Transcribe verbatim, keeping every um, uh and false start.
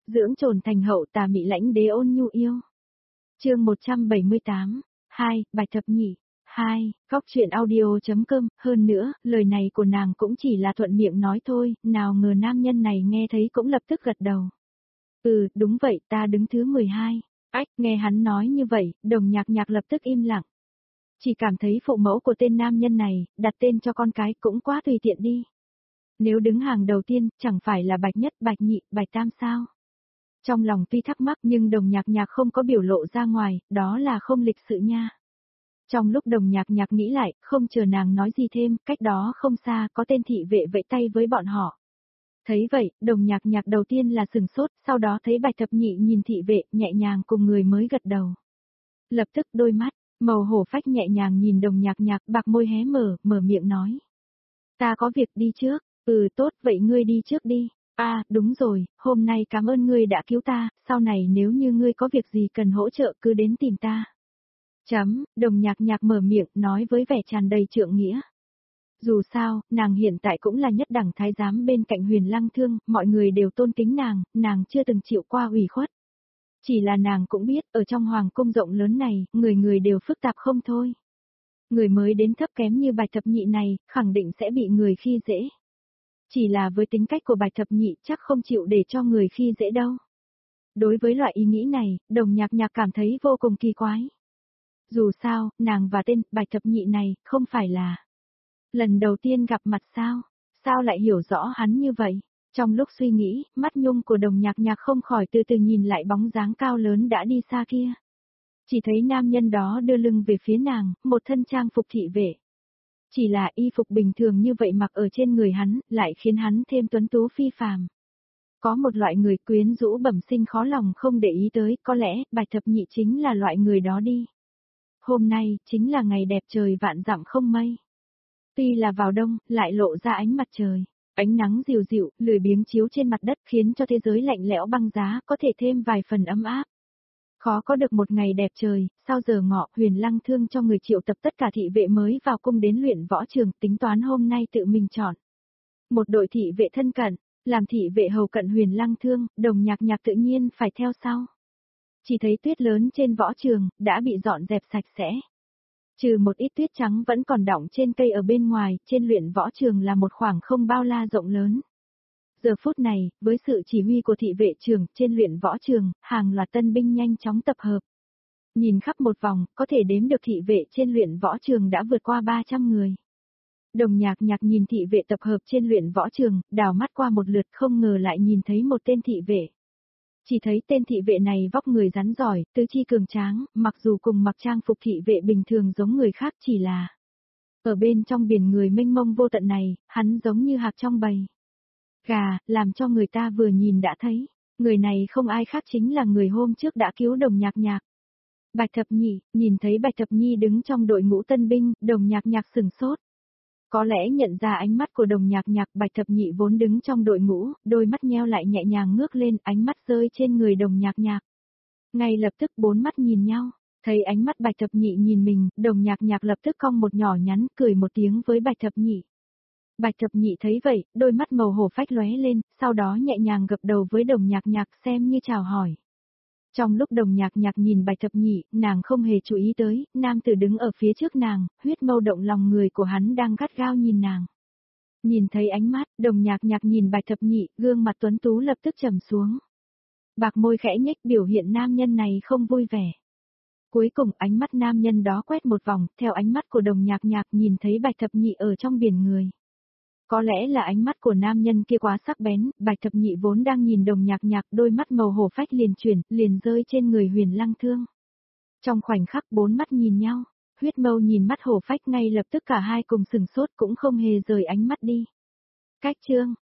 dưỡng trồn thành hậu tà mị lãnh đế ôn nhu yêu. Chương một trăm bảy mươi tám, hai, Bạch Thập Nhị. hai, Góc truyện audio.com, hơn nữa, lời này của nàng cũng chỉ là thuận miệng nói thôi, nào ngờ nam nhân này nghe thấy cũng lập tức gật đầu. Ừ, đúng vậy, ta đứng thứ mười hai. Ách, nghe hắn nói như vậy, Đồng Nhạc Nhạc lập tức im lặng. Chỉ cảm thấy phụ mẫu của tên nam nhân này, đặt tên cho con cái cũng quá tùy tiện đi. Nếu đứng hàng đầu tiên, chẳng phải là Bạch Nhất, Bạch Nhị, Bạch Tam sao? Trong lòng tuy thắc mắc nhưng Đồng Nhạc Nhạc không có biểu lộ ra ngoài, đó là không lịch sự nha. Trong lúc Đồng Nhạc Nhạc nghĩ lại, không chờ nàng nói gì thêm, cách đó không xa có tên thị vệ vẫy tay với bọn họ. Thấy vậy, Đồng Nhạc Nhạc đầu tiên là sừng sốt, sau đó thấy Bạch Thập Nhị nhìn thị vệ, nhẹ nhàng cùng người mới gật đầu. Lập tức đôi mắt, màu hổ phách nhẹ nhàng nhìn Đồng Nhạc Nhạc, bạc môi hé mở, mở miệng nói. Ta có việc đi trước, ừ tốt vậy ngươi đi trước đi. À, đúng rồi, hôm nay cảm ơn ngươi đã cứu ta, sau này nếu như ngươi có việc gì cần hỗ trợ cứ đến tìm ta. Chấm, Đồng Nhạc Nhạc mở miệng nói với vẻ tràn đầy trượng nghĩa. Dù sao, nàng hiện tại cũng là nhất đẳng thái giám bên cạnh Huyền Lăng Thương, mọi người đều tôn kính nàng, nàng chưa từng chịu qua ủy khuất. Chỉ là nàng cũng biết, ở trong hoàng cung rộng lớn này, người người đều phức tạp không thôi. Người mới đến thấp kém như Bạch Thập Nhị này, khẳng định sẽ bị người khi dễ. Chỉ là với tính cách của Bạch Thập Nhị chắc không chịu để cho người khi dễ đâu. Đối với loại ý nghĩ này, Đồng Nhạc Nhạc cảm thấy vô cùng kỳ quái. Dù sao, nàng và tên Bạch Thập Nhị này không phải là lần đầu tiên gặp mặt sao? Sao lại hiểu rõ hắn như vậy? Trong lúc suy nghĩ, mắt nhung của Đồng Nhạc Nhạc không khỏi từ từ nhìn lại bóng dáng cao lớn đã đi xa kia. Chỉ thấy nam nhân đó đưa lưng về phía nàng, một thân trang phục thị vệ. Chỉ là y phục bình thường như vậy mặc ở trên người hắn, lại khiến hắn thêm tuấn tú phi phàm. Có một loại người quyến rũ bẩm sinh khó lòng không để ý tới, có lẽ Bạch Thập Nhị chính là loại người đó đi. Hôm nay, chính là ngày đẹp trời vạn dặm không mây. Tuy là vào đông, lại lộ ra ánh mặt trời. Ánh nắng dịu dịu, lười biếng chiếu trên mặt đất khiến cho thế giới lạnh lẽo băng giá có thể thêm vài phần ấm áp. Khó có được một ngày đẹp trời, sau giờ ngọ Huyền Lăng Thương cho người triệu tập tất cả thị vệ mới vào cung đến luyện võ trường, tính toán hôm nay tự mình chọn. Một đội thị vệ thân cận, làm thị vệ hầu cận Huyền Lăng Thương, Đồng Nhạc Nhạc tự nhiên phải theo sau. Chỉ thấy tuyết lớn trên võ trường, đã bị dọn dẹp sạch sẽ. Trừ một ít tuyết trắng vẫn còn đọng trên cây ở bên ngoài, trên luyện võ trường là một khoảng không bao la rộng lớn. Giờ phút này, với sự chỉ huy của thị vệ trường, trên luyện võ trường, hàng loạt tân binh nhanh chóng tập hợp. Nhìn khắp một vòng, có thể đếm được thị vệ trên luyện võ trường đã vượt qua ba trăm người. Đồng Nhạc Nhạc nhìn thị vệ tập hợp trên luyện võ trường, đảo mắt qua một lượt không ngờ lại nhìn thấy một tên thị vệ. Chỉ thấy tên thị vệ này vóc người rắn giỏi, tứ chi cường tráng, mặc dù cùng mặc trang phục thị vệ bình thường giống người khác chỉ là ở bên trong biển người mênh mông vô tận này, hắn giống như hạc trong bầy gà, làm cho người ta vừa nhìn đã thấy, người này không ai khác chính là người hôm trước đã cứu Đồng Nhạc Nhạc. Bạch Thập Nhị, nhìn thấy Bạch Thập Nhi đứng trong đội ngũ tân binh, Đồng Nhạc Nhạc sừng sốt. Có lẽ nhận ra ánh mắt của Đồng Nhạc Nhạc, Bạch Thập Nhị vốn đứng trong đội ngũ, đôi mắt nheo lại nhẹ nhàng ngước lên, ánh mắt rơi trên người Đồng Nhạc Nhạc. Ngay lập tức bốn mắt nhìn nhau, thấy ánh mắt Bạch Thập Nhị nhìn mình, Đồng Nhạc Nhạc lập tức cong một nhỏ nhắn, cười một tiếng với Bạch Thập Nhị. Bạch Thập Nhị thấy vậy, đôi mắt màu hổ phách lóe lên, sau đó nhẹ nhàng gật đầu với Đồng Nhạc Nhạc xem như chào hỏi. Trong lúc Đồng Nhạc Nhạc nhìn Bạch Thập Nhị, nàng không hề chú ý tới, nam tử đứng ở phía trước nàng, huyết mâu động lòng người của hắn đang gắt gao nhìn nàng. Nhìn thấy ánh mắt, Đồng Nhạc Nhạc nhìn Bạch Thập Nhị, gương mặt tuấn tú lập tức trầm xuống. Bạc môi khẽ nhếch biểu hiện nam nhân này không vui vẻ. Cuối cùng ánh mắt nam nhân đó quét một vòng, theo ánh mắt của Đồng Nhạc Nhạc nhìn thấy Bạch Thập Nhị ở trong biển người. Có lẽ là ánh mắt của nam nhân kia quá sắc bén, Bạch Thập Nhị vốn đang nhìn Đồng Nhạc Nhạc, đôi mắt màu hổ phách liền chuyển, liền rơi trên người Huyền Lăng Thương. Trong khoảnh khắc bốn mắt nhìn nhau, huyết mâu nhìn mắt hổ phách ngay lập tức cả hai cùng sừng sốt cũng không hề rời ánh mắt đi. Cách chương,